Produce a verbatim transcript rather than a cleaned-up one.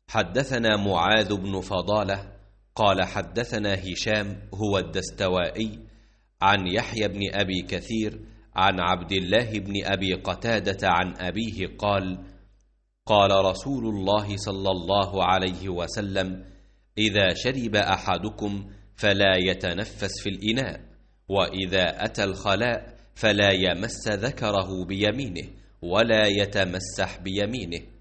حدثنا معاذ بن فضالة قال حدثنا هشام هو الدستوائي عن يحيى بن أبي كثير عن عبد الله بن أبي قتادة عن أبيه قال قال رسول الله صلى الله عليه وسلم إذا شرب أحدكم فلا يتنفس في الإناء، وإذا أتى الخلاء فلا يمس ذكره بيمينه ولا يتمسح بيمينه.